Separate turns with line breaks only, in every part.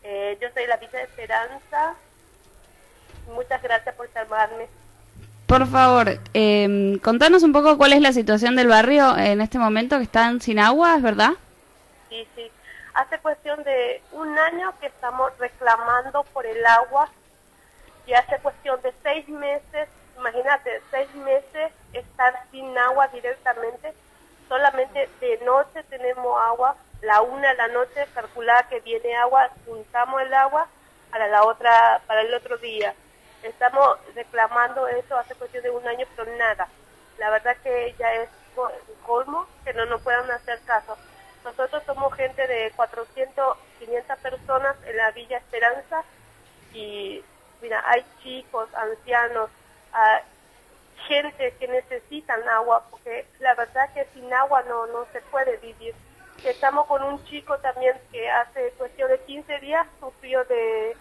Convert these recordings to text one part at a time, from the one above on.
Yo soy la Villa Esperanza. Muchas gracias por llamarme.
Por favor, contanos un poco cuál es la situación del barrio en este momento que están sin agua, ¿es verdad?
Sí, sí. Hace cuestión de un año que estamos reclamando por el agua y hace cuestión de 6 meses, imagínate, 6 meses estar sin agua directamente. Solamente de noche tenemos agua, la 1 de la noche calculada que viene agua, juntamos el agua para el otro día. Estamos reclamando eso hace cuestión de un año, pero nada. La verdad que ya es colmo que no nos puedan hacer caso. Nosotros somos gente de 400, 500 personas en la Villa Esperanza y mira, hay chicos, ancianos, gente que necesitan agua, porque la verdad que sin agua no se puede vivir. Estamos con un chico también que hace cuestión de 15 días sufrió de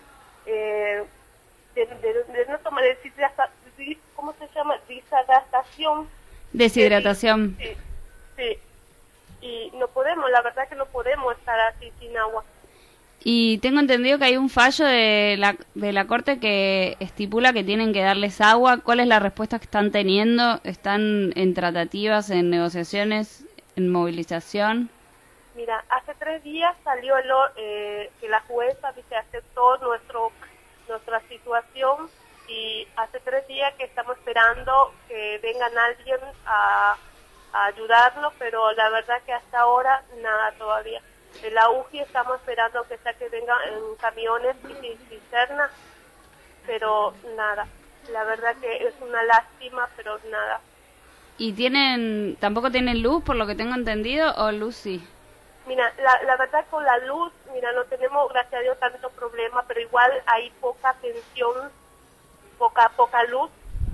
no tomar ¿cómo se llama? Deshidratación.
Deshidratación.
Sí, sí. Y no podemos, la verdad que no podemos estar así sin agua.
Y tengo entendido que hay un fallo de la Corte que estipula que tienen que darles agua. ¿Cuál es la respuesta que están teniendo? ¿Están en tratativas, en negociaciones, en movilización?
Mira, hace 3 días salió que la jueza aceptó nuestra situación y hace 3 días que estamos esperando que vengan alguien a ayudarnos, pero la verdad que hasta ahora nada todavía. De la UJI estamos esperando que vengan en camiones y cisternas, pero nada. La verdad que es una lástima, pero nada.
¿Y tampoco tienen luz, por lo que tengo entendido, o luz sí?
Mira, la verdad con la luz, mira, no tenemos, gracias a Dios, tanto problema, pero igual hay poca tensión, poca luz,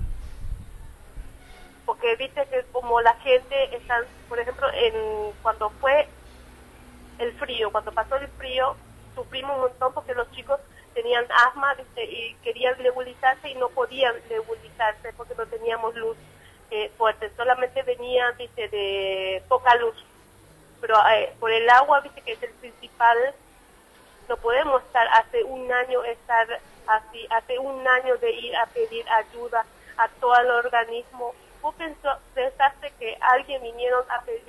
porque viste que como la gente está, por ejemplo, cuando fue el frío, cuando pasó el frío, sufrimos un montón porque los chicos tenían asma, ¿viste? Y querían nebulizarse y no podían nebulizarse porque no teníamos luz fuerte, solamente venía, ¿viste? De poca luz. Pero por el agua, viste que es el principal, no podemos estar hace un año hace un año de ir a pedir ayuda a todo el organismo. ¿Vos pensaste que alguien vinieron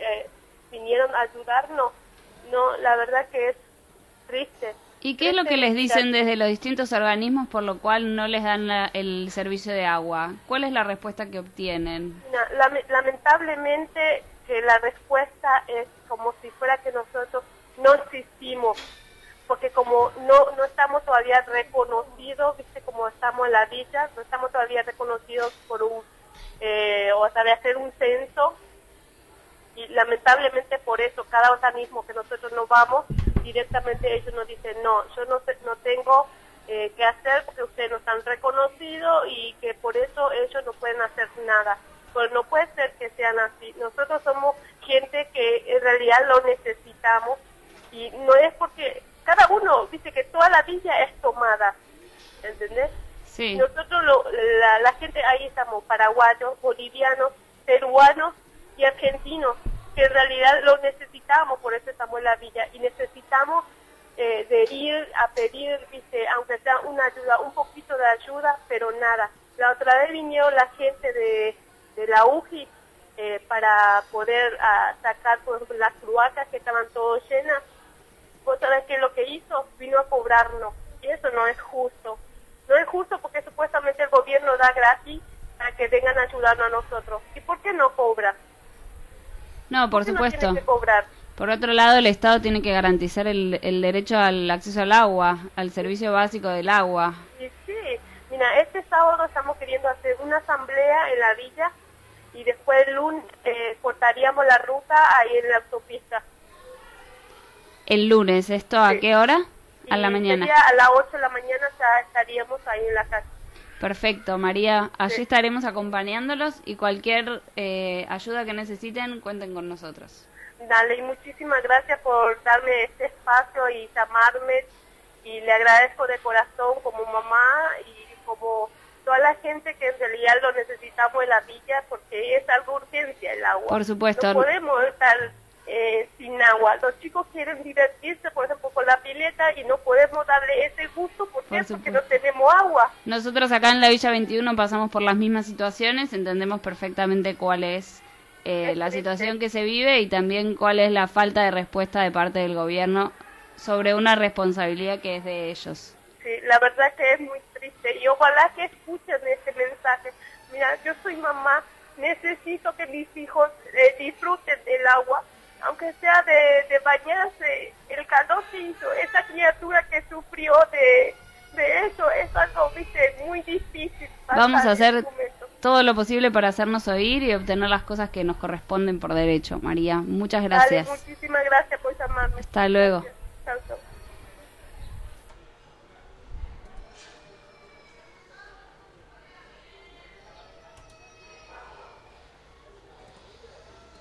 a ayudarnos? No, la verdad que es triste.
¿Y qué es lo que les dicen desde los distintos organismos por lo cual no les dan el servicio de agua? ¿Cuál es la respuesta que obtienen?
Lamentablemente que la respuesta es como si fuera que nosotros no existimos, porque como no estamos todavía reconocidos, viste, como estamos en la villa, no estamos todavía reconocidos por o sea, de hacer un censo, y lamentablemente por eso cada organismo que nosotros nos vamos, directamente ellos nos dicen, no, yo no tengo que hacer porque ustedes no están reconocidos y que por eso ellos no pueden hacer nada. Pues no puede ser que sean así. Nosotros somos gente que en realidad lo necesitamos y no es porque cada uno dice que toda la villa es tomada, ¿entendés?
Sí.
Nosotros, la gente, ahí estamos, paraguayos, bolivianos, peruanos y argentinos, que en realidad lo necesitamos, por eso estamos en la villa y necesitamos de ir a pedir, ¿viste? Aunque sea una ayuda, un poquito de ayuda, pero nada. La otra vez vinieron la gente de la UJI para poder sacar, por ejemplo, las cloacas que estaban todas llenas. ¿Vos sabés qué es lo que hizo? Vino a cobrarnos. Y eso no es justo. No es justo porque supuestamente el gobierno da gratis para que vengan a ayudarnos a nosotros. ¿Y por qué no cobra?
No, por supuesto.
No tiene que cobrar.
Por otro lado, el Estado tiene que garantizar el derecho al acceso al agua, al servicio básico del agua.
Y sí, mira, este sábado estamos queriendo hacer una asamblea en la villa y después el lunes cortaríamos la ruta ahí en la autopista.
El lunes, ¿esto a
Sí.
qué hora? A
Y
la mañana.
a las 8 de la mañana ya estaríamos ahí en la casa.
Perfecto, María. Allí
Sí.
estaremos acompañándolos y cualquier ayuda que necesiten, cuenten con nosotros.
Dale, y muchísimas gracias por darme este espacio y llamarme, y le agradezco de corazón como mamá y como toda la gente que en realidad lo necesitamos en la villa, porque es algo urgencia el agua.
Por supuesto.
No podemos estar sin agua. Los chicos quieren divertirse, por ejemplo, con la pileta y no podemos darle ese gusto. ¿Por qué? Porque no tenemos agua.
Nosotros acá en la Villa 21 pasamos por las mismas situaciones, entendemos perfectamente cuál es la situación que se vive y también cuál es la falta de respuesta de parte del gobierno sobre una responsabilidad que es de ellos.
Sí, la verdad que es muy triste y ojalá que escuchen este mensaje. Mira, yo soy mamá, necesito que mis hijos disfruten del agua, aunque sea de bañarse. El calor que hizo, esa criatura que sufrió de eso, es algo, viste, muy difícil.
Vamos a hacer todo lo posible para hacernos oír y obtener las cosas que nos corresponden por derecho, María. Muchas gracias.
Dale, muchísimas gracias por llamarme.
Hasta luego. Gracias.